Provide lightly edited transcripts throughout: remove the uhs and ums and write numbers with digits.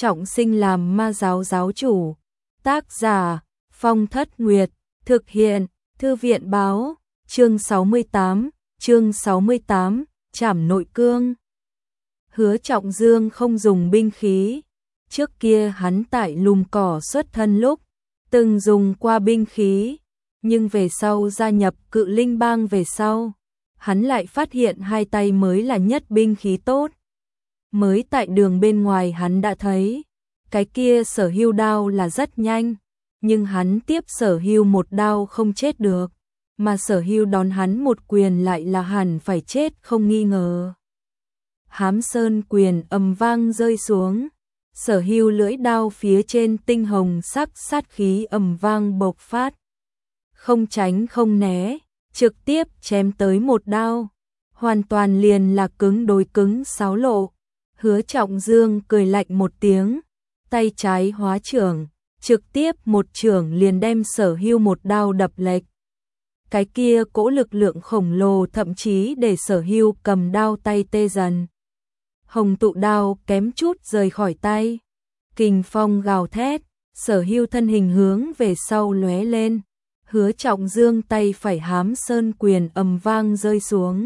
trọng sinh làm ma giáo giáo chủ. Tác giả Phong Thất Nguyệt. Thực hiện Thư viện báo. Chương 68, Trảm nội cương. Hứa Trọng Dương không dùng binh khí. Trước kia hắn tại lùm cỏ xuất thân lúc từng dùng qua binh khí, nhưng về sau gia nhập Cự Linh Bang về sau, hắn lại phát hiện hai tay mới là nhất binh khí tốt. Mới tại đường bên ngoài hắn đã thấy, cái kia Sở Hưu đao là rất nhanh, nhưng hắn tiếp Sở Hưu một đao không chết được, mà Sở Hưu đón hắn một quyền lại là hẳn phải chết không nghi ngờ. Hám sơn quyền ầm vang rơi xuống, Sở Hưu lưỡi đao phía trên tinh hồng sắc sát khí ầm vang bộc phát. Không tránh không né, trực tiếp chém tới một đao, hoàn toàn liền là cứng đối cứng sáo lộ. Hứa Trọng Dương cười lạnh một tiếng, tay trái hóa trưởng, trực tiếp một trưởng liền đem Sở Hưu một đao đập lệch. Cái kia cỗ lực lượng khổng lồ thậm chí để Sở Hưu cầm đao tay tê dần. Hồng tụ đao kém chút rời khỏi tay. Kình phong gào thét, Sở Hưu thân hình hướng về sau lóe lên. Hứa Trọng Dương tay phải hám sơn quyền ầm vang rơi xuống.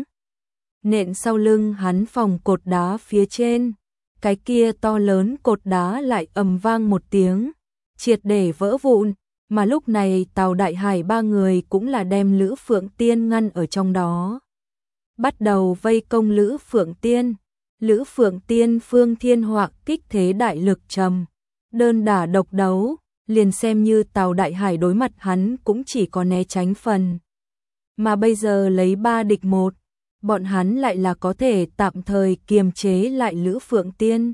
Nện sau lưng hắn phòng cột đá phía trên. Cái kia to lớn cột đá lại ầm vang một tiếng, triệt để vỡ vụn. Mà lúc này Tào Đại Hải ba người cũng là đem Lữ Phượng Tiên ngăn ở trong đó. Bắt đầu vây công Lữ Phượng Tiên. Lữ Phượng Tiên phương thiên họa kích thế đại lực trầm. Đơn đả độc đấu, liền xem như Tào Đại Hải đối mặt hắn cũng chỉ có né tránh phần. Mà bây giờ lấy 3 địch 1, bọn hắn lại là có thể tạm thời kiềm chế lại Lữ Phượng Tiên.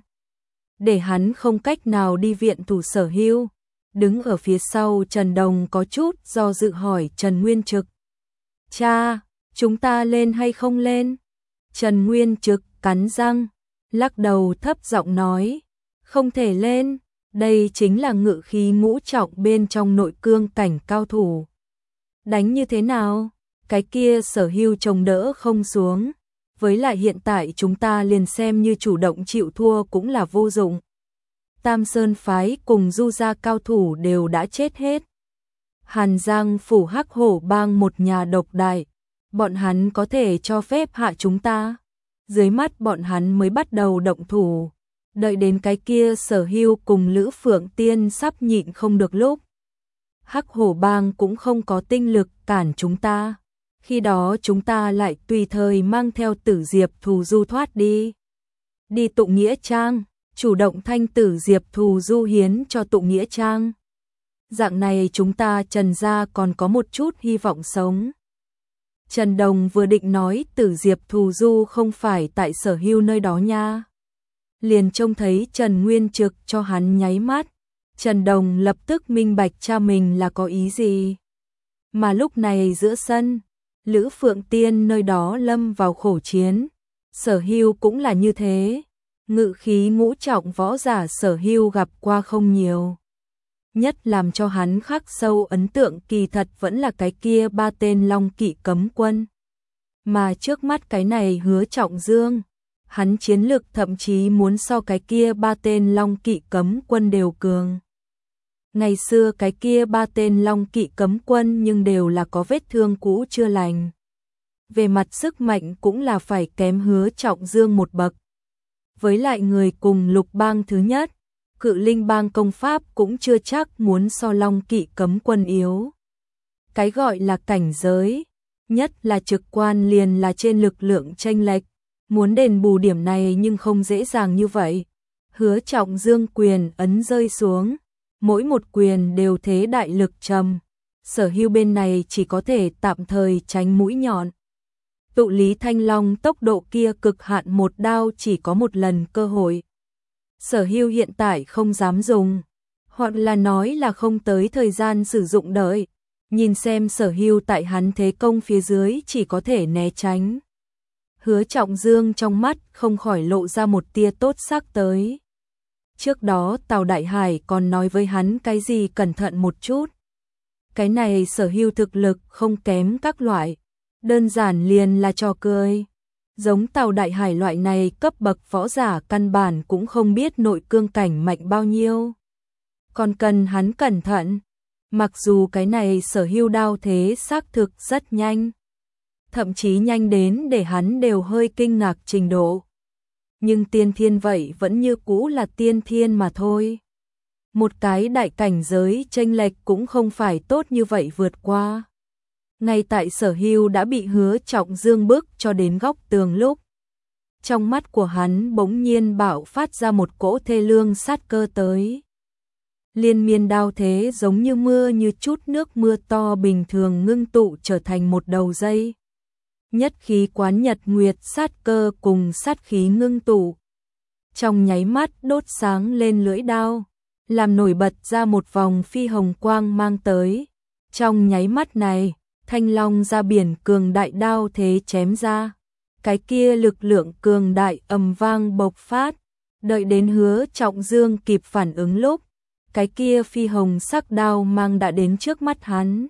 Để hắn không cách nào đi viện thủ Sở Hưu. Đứng ở phía sau Trần Đồng có chút do dự hỏi Trần Nguyên Trực. Cha, chúng ta lên hay không lên? Trần Nguyên Trực cắn răng, lắc đầu thấp giọng nói. Không thể lên, đây chính là ngự khí ngũ trọng bên trong nội cương cảnh cao thủ. Đánh như thế nào? Cái kia Sở Hưu chống đỡ không xuống. Với lại hiện tại chúng ta liền xem như chủ động chịu thua cũng là vô dụng. Tam Sơn phái cùng Du gia cao thủ đều đã chết hết. Hàn Giang phủ Hắc Hổ bang một nhà độc đại, bọn hắn có thể cho phép hạ chúng ta. Dưới mắt bọn hắn mới bắt đầu động thủ, đợi đến cái kia Sở Hưu cùng Lữ Phượng Tiên sắp nhịn không được lúc. Hắc Hổ bang cũng không có tinh lực cản chúng ta, khi đó chúng ta lại tùy thời mang theo Tử Diệp Thù Du thoát đi. Đi Tụng Nghĩa Trang. Chủ động thanh Tử Diệp Thù Du hiến cho Tụng Nghĩa Trang. Dạng này chúng ta Trần gia còn có một chút hy vọng sống. Trần Đồng vừa định nói Tử Diệp Thù Du không phải tại Sở Hưu nơi đó nha. Liền trông thấy Trần Nguyên Trực cho hắn nháy mắt. Trần Đồng lập tức minh bạch cha mình là có ý gì. Mà lúc này giữa sân, Lữ Phượng Tiên nơi đó lâm vào khổ chiến. Sở Hưu cũng là như thế. Ngự khí ngũ trọng võ giả Sở Hưu gặp qua không nhiều. Nhất làm cho hắn khắc sâu ấn tượng kỳ thật vẫn là cái kia 3 tên Long Kỵ cấm quân. Mà trước mắt cái này Hứa Trọng Dương, hắn chiến lực thậm chí muốn so cái kia 3 tên Long Kỵ cấm quân đều cường. Ngày xưa cái kia 3 tên Long Kỵ cấm quân nhưng đều là có vết thương cũ chưa lành. Về mặt sức mạnh cũng là phải kém Hứa Trọng Dương một bậc. Với lại người cùng Lục bang thứ nhất, Cự Linh bang công pháp cũng chưa chắc muốn so Long Kỵ cấm quân yếu. Cái gọi là cảnh giới, nhất là trực quan liền là trên lực lượng chênh lệch, muốn đền bù điểm này nhưng không dễ dàng như vậy. Hứa Trọng Dương quyền ấn rơi xuống, mỗi một quyền đều thế đại lực trầm, Sở Hưu bên này chỉ có thể tạm thời tránh mũi nhọn. Tụ Lý Thanh Long tốc độ kia cực hạn một đao chỉ có một lần cơ hội. Sở Hưu hiện tại không dám dùng, hoặc là nói là không tới thời gian sử dụng đợi. Nhìn xem Sở Hưu tại hắn thế công phía dưới chỉ có thể né tránh. Hứa Trọng Dương trong mắt không khỏi lộ ra một tia tốt sắc tới. Trước đó Tào Đại Hải còn nói với hắn cái gì cẩn thận một chút. Cái này Sở Hưu thực lực không kém các loại. Đơn giản liền là trò cười. Giống Tào Đại Hải loại này cấp bậc võ giả căn bản cũng không biết nội cương cảnh mạnh bao nhiêu. Còn cần hắn cẩn thận. Mặc dù cái này Sở Hưu đao thế xác thực rất nhanh. Thậm chí nhanh đến để hắn đều hơi kinh ngạc trình độ. Nhưng tiên thiên vậy vẫn như cũ là tiên thiên mà thôi. Một cái đại cảnh giới chênh lệch cũng không phải tốt như vậy vượt qua. Ngay tại Sở Hưu đã bị Hứa Trọng Dương bước cho đến góc tường lúc. Trong mắt của hắn bỗng nhiên bạo phát ra một cỗ thê lương sát cơ tới. Liên miên đao thế giống như mưa như chút nước mưa to bình thường ngưng tụ trở thành một đầu dây. Nhất khí quán nhật nguyệt sát cơ cùng sát khí ngưng tụ. Trong nháy mắt đốt sáng lên lưỡi đao, làm nổi bật ra một vòng phi hồng quang mang tới. Trong nháy mắt này, thanh long ra biển cường đại đao thế chém ra. Cái kia lực lượng cường đại ầm vang bộc phát, đợi đến Hứa Trọng Dương kịp phản ứng lúc, cái kia phi hồng sắc đao mang đã đến trước mắt hắn.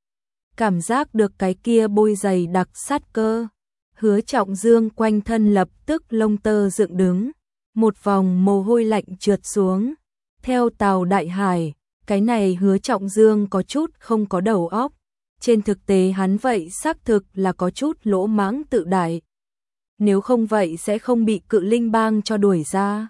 Cảm giác được cái kia bôi dày đặc sát cơ, Hứa Trọng Dương quanh thân lập tức lông tơ dựng đứng, một vòng mồ hôi lạnh trượt xuống. Theo Tào Đại Hải, cái này Hứa Trọng Dương có chút không có đầu óc, trên thực tế hắn vậy xác thực là có chút lỗ mãng tự đại. Nếu không vậy sẽ không bị Cự Linh Bang cho đuổi ra,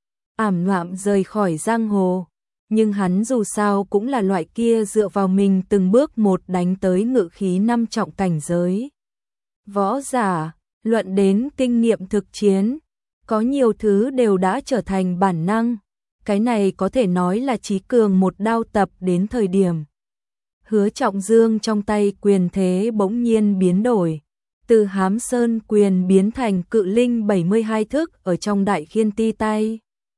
ảm đạm rời khỏi giang hồ. Nhưng hắn dù sao cũng là loại kia dựa vào mình từng bước một đánh tới ngự khí 5 trọng cảnh giới. Võ giả, luận đến kinh nghiệm thực chiến, có nhiều thứ đều đã trở thành bản năng. Cái này có thể nói là chí cường một đao tập đến thời điểm. Hứa Trọng Dương trong tay quyền thế bỗng nhiên biến đổi. Từ Hám Sơn quyền biến thành Cự Linh 72 thức ở trong Đại Khiên Ti tay.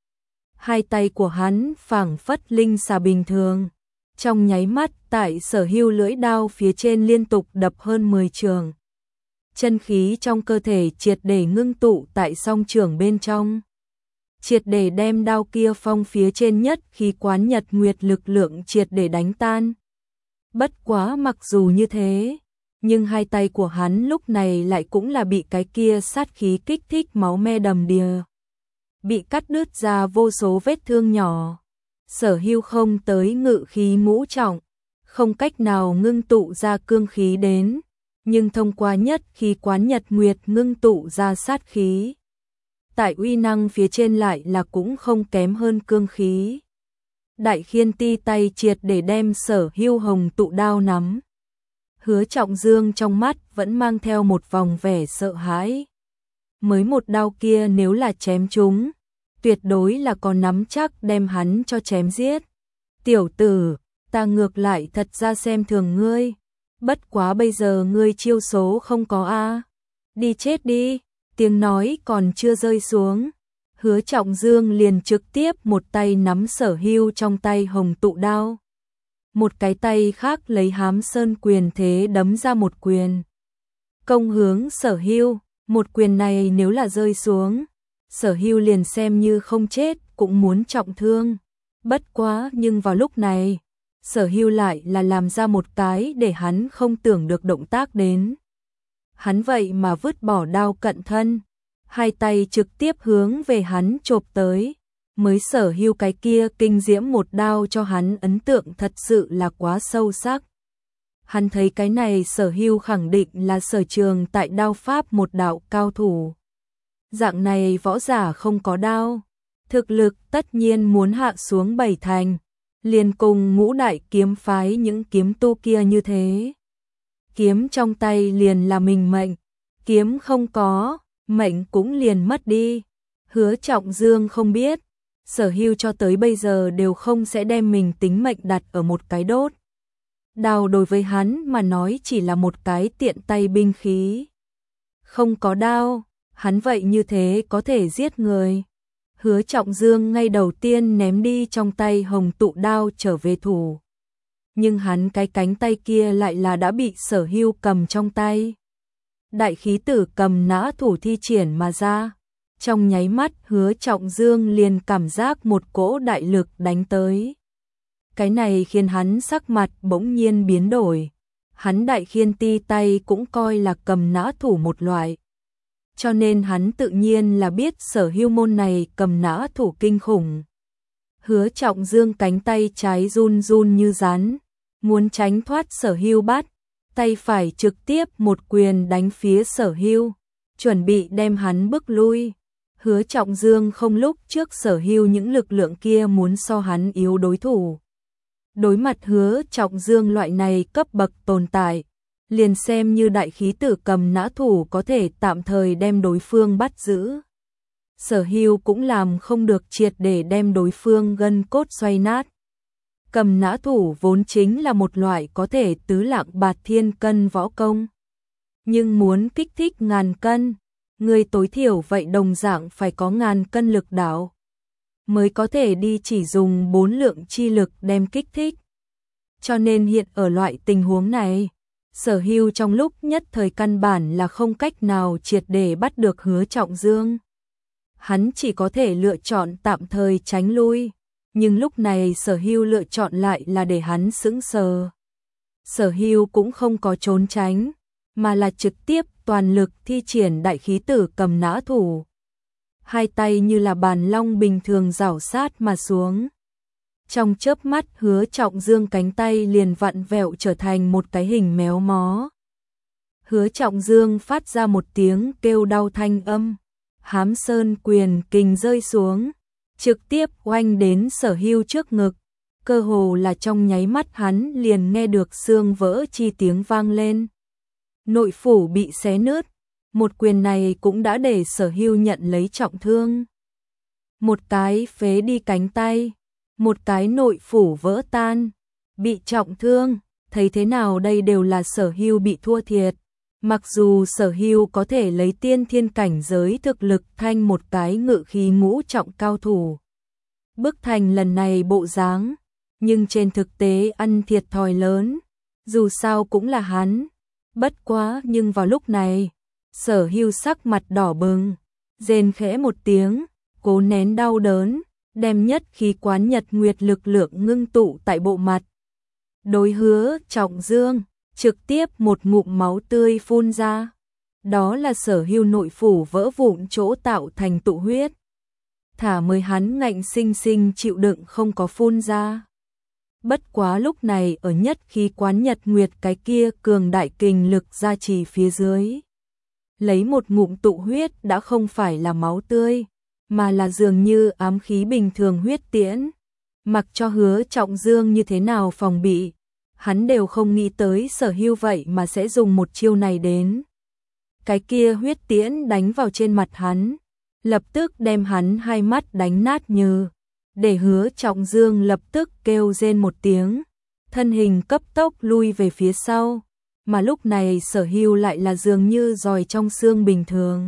Hai tay của hắn phảng phất linh xà bình thường. Trong nháy mắt tại Sở Hưu lưỡi đao phía trên liên tục đập hơn 10 trường. Chân khí trong cơ thể triệt để ngưng tụ tại song trường bên trong. Triệt để đem đao kia phong phía trên nhất khí quán nhật nguyệt lực lượng triệt để đánh tan. Bất quá mặc dù như thế, nhưng hai tay của hắn lúc này lại cũng là bị cái kia sát khí kích thích máu me đầm đìa. Bị cắt đứt ra vô số vết thương nhỏ. Sở Hưu không tới ngự khí ngũ trọng, không cách nào ngưng tụ ra cương khí đến, nhưng thông qua nhất khí quán nhật nguyệt ngưng tụ ra sát khí. Tại uy năng phía trên lại là cũng không kém hơn cương khí. Đại Khiên Ti tay triệt để đem Sở Hưu hồng tụ đao nắm. Hứa Trọng Dương trong mắt vẫn mang theo một vòng vẻ sợ hãi. Mới một đao kia nếu là chém chúng, tuyệt đối là có nắm chắc đem hắn cho chém giết. Tiểu tử, ta ngược lại thật ra xem thường ngươi. Bất quá bây giờ ngươi chiêu số không có a. Đi chết đi. Tiếng nói còn chưa rơi xuống, Hứa Trọng Dương liền trực tiếp một tay nắm Sở Hưu trong tay hồng tụ đao. Một cái tay khác lấy Hám Sơn quyền thế đấm ra một quyền. Công hướng Sở Hưu, một quyền này nếu là rơi xuống, Sở Hưu liền xem như không chết cũng muốn trọng thương. Bất quá nhưng vào lúc này, Sở Hưu lại là làm ra một cái để hắn không tưởng được động tác đến. Hắn vậy mà vứt bỏ đao cận thân, hai tay trực tiếp hướng về hắn chộp tới. Mới Sở Hưu cái kia kinh diễm một đao cho hắn ấn tượng thật sự là quá sâu sắc. Hắn thấy cái này Sở Hưu khẳng định là sở trường tại đao pháp một đạo cao thủ. Dạng này võ giả không có đao, thực lực tất nhiên muốn hạ xuống 7 thành, liền cùng Ngũ Đại kiếm phái những kiếm tu kia như thế. Kiếm trong tay liền là mình mệnh, kiếm không có, mệnh cũng liền mất đi. Hứa Trọng Dương không biết, Sở Hưu cho tới bây giờ đều không sẽ đem mình tính mệnh đặt ở một cái đốt. Đao đối với hắn mà nói chỉ là một cái tiện tay binh khí. Không có đao, hắn vậy như thế có thể giết người. Hứa Trọng Dương ngay đầu tiên ném đi trong tay hồng tụ đao trở về thủ. Nhưng hắn cái cánh tay kia lại là đã bị Sở Hưu cầm trong tay. Đại khí tử cầm nã thủ thi triển mà ra. Trong nháy mắt Hứa Trọng Dương liền cảm giác một cỗ đại lực đánh tới. Cái này khiến hắn sắc mặt bỗng nhiên biến đổi. Hắn Đại Khiên Ti tay cũng coi là cầm nã thủ một loại. cho nên hắn tự nhiên là biết Sở Hưu môn này cầm nã thủ kinh khủng. Hứa Trọng Dương cánh tay trái run run như rắn, muốn tránh thoát Sở Hưu bắt, tay phải trực tiếp một quyền đánh phía Sở Hưu, chuẩn bị đem hắn bức lui. Hứa Trọng Dương không lúc trước Sở Hưu những lực lượng kia muốn so hắn yếu đối thủ. Đối mặt Hứa Trọng Dương loại này cấp bậc tồn tại, liền xem như đại khí tử cầm nã thủ có thể tạm thời đem đối phương bắt giữ. Sở Hưu cũng làm không được triệt để đem đối phương gân cốt xoay nát. Cầm nã thủ vốn chính là một loại có thể tứ lạng bạt thiên cân võ công. Nhưng muốn kích thích ngàn cân, người tối thiểu vậy đồng dạng phải có ngàn cân lực đạo, mới có thể đi chỉ dùng 4 lượng chi lực đem kích thích. Cho nên hiện ở loại tình huống này, Sở Hưu trong lúc nhất thời căn bản là không cách nào triệt để bắt được Hứa Trọng Dương. Hắn chỉ có thể lựa chọn tạm thời tránh lui, nhưng lúc này Sở Hưu lựa chọn lại là để hắn sững sờ. Sở Hưu cũng không có trốn tránh, mà là trực tiếp toàn lực thi triển đại khí tử cầm nã thủ. Hai tay như là bàn long bình thường rảo sát mà xuống. Trong chớp mắt Hứa Trọng Dương cánh tay liền vặn vẹo trở thành một cái hình méo mó. Hứa Trọng Dương phát ra một tiếng kêu đau thanh âm, hám sơn quyền kình rơi xuống, trực tiếp oanh đến Sở Hưu trước ngực, cơ hồ là trong nháy mắt hắn liền nghe được xương vỡ chi tiếng vang lên. Nội phủ bị xé nứt, một quyền này cũng đã để Sở Hưu nhận lấy trọng thương. Một cái phế đi cánh tay, một cái nội phủ vỡ tan, bị trọng thương, thấy thế nào đây đều là Sở Hưu bị thua thiệt. Mặc dù Sở Hưu có thể lấy tiên thiên cảnh giới thực lực thanh một cái ngự khí ngũ trọng cao thủ, bức thành lần này bộ dáng, nhưng trên thực tế ăn thiệt thòi lớn, dù sao cũng là hắn. Bất quá nhưng vào lúc này, Sở Hưu sắc mặt đỏ bừng, rên khẽ một tiếng, cố nén đau đớn, đem nhất khí quán nhật nguyệt lực lượng ngưng tụ tại bộ mặt. Đối Hứa Trọng Dương, trực tiếp một ngụm máu tươi phun ra. Đó là Sở Hưu nội phủ vỡ vụn chỗ tạo thành tụ huyết. Thả mới hắn ngạnh sinh sinh chịu đựng không có phun ra. Bất quá lúc này ở nhất khí quán nhật nguyệt cái kia cường đại kình lực gia trì phía dưới. Lấy một ngụm tụ huyết đã không phải là máu tươi, mà là dường như ám khí bình thường huyết tiễn. Mặc cho Hứa Trọng Dương như thế nào phòng bị, hắn đều không nghĩ tới Sở Hưu vậy mà sẽ dùng một chiêu này đến. Cái kia huyết tiễn đánh vào trên mặt hắn, lập tức đem hắn hai mắt đánh nát như, để Hứa Trọng Dương lập tức kêu rên một tiếng, thân hình cấp tốc lui về phía sau, mà lúc này Sở Hưu lại là dường như giòi trong xương bình thường.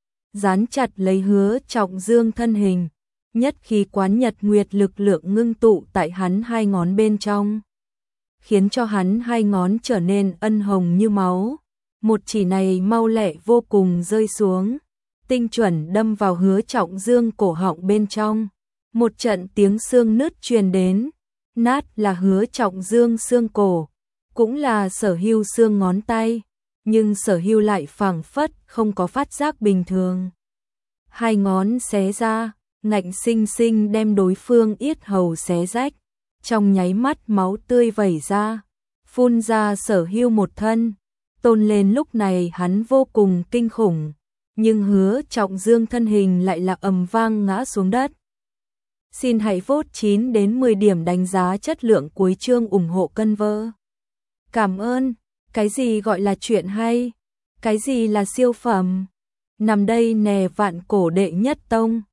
Dán chặt lấy Hứa Trọng Dương thân hình, nhất khí quán nhật nguyệt lực lượng ngưng tụ tại hắn hai ngón bên trong, khiến cho hắn hai ngón trở nên ân hồng như máu. Một chỉ này mau lẹ vô cùng rơi xuống, tinh chuẩn đâm vào Hứa Trọng Dương cổ họng bên trong. Một trận tiếng xương nứt truyền đến, nát là Hứa Trọng Dương xương cổ, cũng là Sở Hưu xương ngón tay, nhưng Sở Hưu lại phảng phất không có phát giác bình thường. Hai ngón xé ra, ngạnh sinh sinh đem đối phương yết hầu xé rách, trong nháy mắt máu tươi vẩy ra, phun ra Sở Hưu một thân. Tôn lên lúc này hắn vô cùng kinh khủng, nhưng Hứa Trọng Dương thân hình lại là ầm vang ngã xuống đất. Xin hãy vote 9 đến 10 điểm đánh giá chất lượng cuối chương ủng hộ cân vơ. Cảm ơn. Cái gì gọi là chuyện hay? Cái gì là siêu phẩm? Nằm đây nè vạn cổ đệ nhất tông.